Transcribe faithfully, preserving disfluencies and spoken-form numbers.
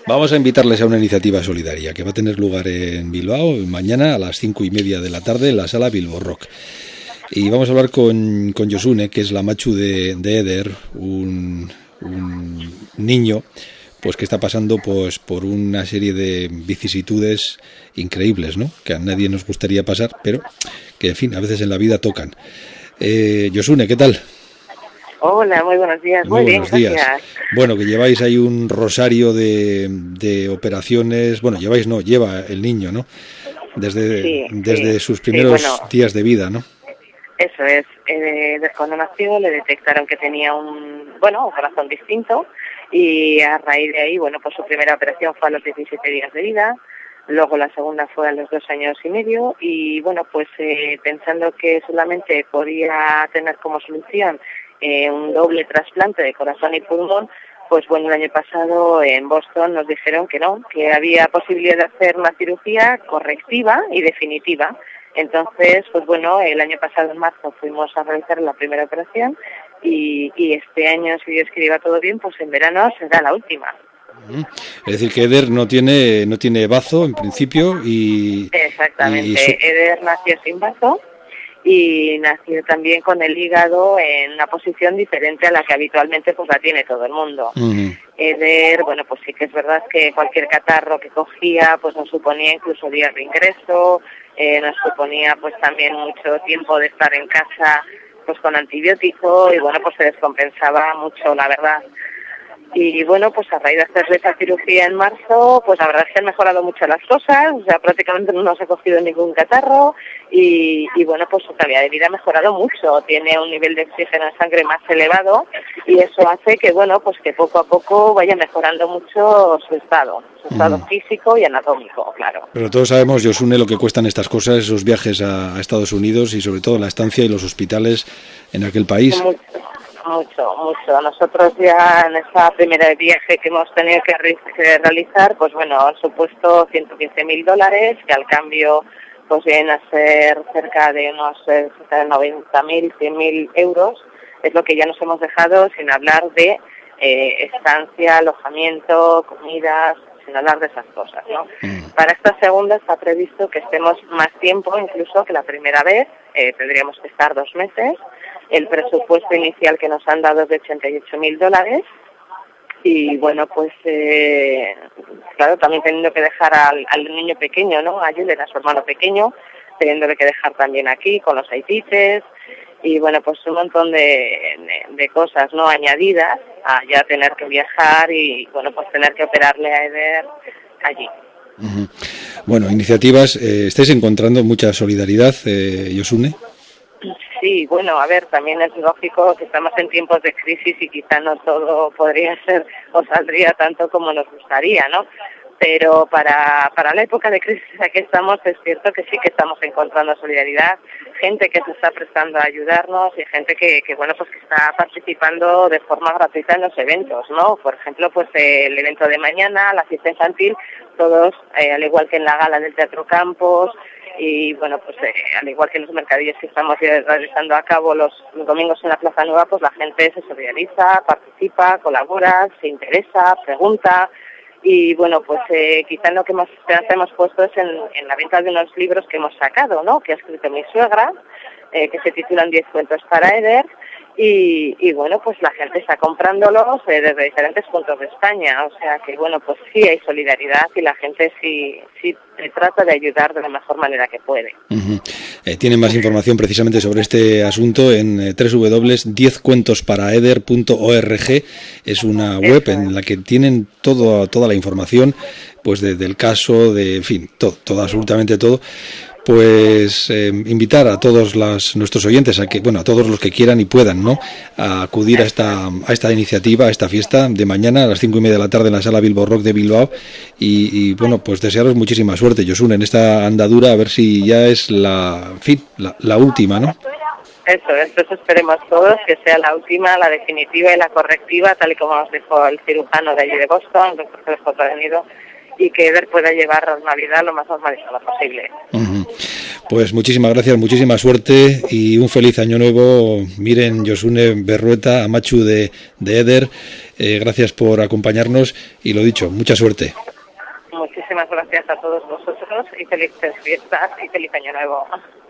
Vamos a invitarles a una iniciativa solidaria que va a tener lugar en Bilbao mañana a las cinco y media de la tarde en la sala Bilbo Rock. Y vamos a hablar con, con Josune, que es la machu de, de Eder, un, un niño pues que está pasando pues por una serie de vicisitudes increíbles, ¿no? Que a nadie nos gustaría pasar, pero que, en fin, a veces en la vida tocan. Eh, Josune, ¿qué tal? Hola, muy buenos días. Muy, muy buenos bien, días. Gracias. Bueno, que lleváis ahí un rosario de, de operaciones. Bueno, lleváis, no, lleva el niño, ¿no? Desde, sí, desde sí, sus primeros sí, bueno, días de vida, ¿no? Eso es. Eh, cuando nació le detectaron que tenía un, bueno, un corazón distinto y a raíz de ahí, bueno, pues su primera operación fue a los diecisiete días de vida. Luego la segunda fue a los dos años y medio y, bueno, pues eh, pensando que solamente podía tener como solución eh, un doble trasplante de corazón y pulmón, pues bueno, el año pasado en Boston nos dijeron que no, que había posibilidad de hacer una cirugía correctiva y definitiva. Entonces, pues bueno, el año pasado en marzo fuimos a realizar la primera operación y, y este año, si Dios quiere, va todo bien, pues en verano será la última. Es decir, que Eder no tiene no tiene bazo en principio y... Exactamente, y su... Eder nació sin bazo y nació también con el hígado en una posición diferente a la que habitualmente pues la tiene todo el mundo. Uh-huh. Eder, bueno, pues sí que es verdad que cualquier catarro que cogía pues nos suponía incluso días de ingreso, eh, nos suponía pues también mucho tiempo de estar en casa pues con antibiótico y bueno, pues se descompensaba mucho, la verdad. Y bueno, pues a raíz de hacerle esa cirugía en marzo, pues la verdad es que han mejorado mucho las cosas, o sea, prácticamente no nos ha cogido ningún catarro y, y bueno, pues su calidad de vida ha mejorado mucho, tiene un nivel de oxígeno en sangre más elevado y eso hace que, bueno, pues que poco a poco vaya mejorando mucho su estado, su estado mm. físico y anatómico, claro. Pero todos sabemos, Josune, lo que cuestan estas cosas, esos viajes a, a Estados Unidos y sobre todo la estancia y los hospitales en aquel país. Mucho. Mucho, mucho. Nosotros ya en esa primera viaje que hemos tenido que realizar, pues bueno, han supuesto ciento quince mil dólares, que al cambio pues vienen a ser cerca de unos eh, noventa mil, cien mil euros. Es lo que ya nos hemos dejado sin hablar de eh, estancia, alojamiento, comidas, sin hablar de esas cosas, ¿no? Mm. Para esta segunda está previsto que estemos más tiempo incluso que la primera vez, eh, tendríamos que estar dos meses. El presupuesto inicial que nos han dado es de ochenta y ocho mil dólares y bueno, pues eh, claro, también teniendo que dejar al, al niño pequeño, ¿no? A Julen, a su hermano pequeño, teniéndole que dejar también aquí con los haitites y bueno, pues un montón de, de, de cosas, ¿no? Añadidas a ya tener que viajar y bueno, pues tener que operarle a Eder allí. Uh-huh. Bueno, iniciativas, eh, ¿estáis encontrando mucha solidaridad, eh, Josune? Sí, bueno, a ver, también es lógico que estamos en tiempos de crisis y quizá no todo podría ser o saldría tanto como nos gustaría, ¿no? Pero para, para la época de crisis en la que estamos es cierto que sí que estamos encontrando solidaridad, gente que se está prestando a ayudarnos y gente que, que bueno, pues que está participando de forma gratuita en los eventos, ¿no? Por ejemplo, pues el evento de mañana, la fiesta infantil, todos, eh, al igual que en la gala del Teatro Campos, y bueno, pues eh, al igual que los mercadillos que estamos realizando a cabo los, los domingos en la Plaza Nueva, pues la gente se solidariza, participa, colabora, se interesa, pregunta y bueno, pues eh, quizá lo que más esperanza hemos puesto es en, en la venta de unos libros que hemos sacado, ¿no? Que ha escrito mi suegra, eh, que se titulan diez cuentos para Eder. Y, y bueno, pues la gente está comprándolos eh, desde diferentes puntos de España, o sea que bueno, pues sí hay solidaridad y la gente sí sí trata de ayudar de la mejor manera que puede. Uh-huh. Eh, tienen más información precisamente sobre este asunto en eh, doble u doble u doble u punto diez cuentos para eder punto org, es una web Eso en es. la que tienen todo, toda la información pues de, del caso, de en fin, todo, todo absolutamente todo. Pues eh, invitar a todos las, nuestros oyentes, a que bueno, a todos los que quieran y puedan, ¿no?, a acudir a esta, a esta iniciativa, a esta fiesta de mañana a las cinco y media de la tarde en la sala Bilbo Rock de Bilbao y, y bueno, pues desearos muchísima suerte, Josune, en esta andadura, a ver si ya es la, en fin, la, la última, ¿no? Eso, eso esperemos todos, que sea la última, la definitiva y la correctiva, tal y como nos dijo el cirujano de allí de Boston, el doctor Jesús Venido, y que Eder pueda llevar normalidad lo más normalizada posible. Uh-huh. Pues muchísimas gracias, muchísima suerte y un feliz año nuevo. Miren, Josune Berrueta, Amatxu de, de Eder, eh, gracias por acompañarnos y lo dicho, mucha suerte. Muchísimas gracias a todos vosotros y felices fiestas y feliz año nuevo.